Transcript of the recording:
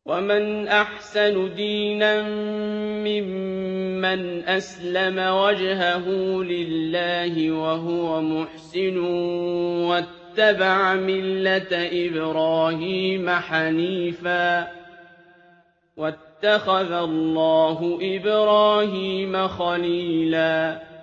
وَمَنْ أَحْسَنُ دِينًا مِّمَّنْ أَسْلَمَ وَجْهَهُ لِلَّهِ وَهُوَ مُحْسِنٌ وَاتَّبَعَ مِلَّةَ إِبْرَاهِيمَ حَنِيفًا ۗ وَاتَّخَذَ اللَّهُ إِبْرَاهِيمَ خَلِيلًا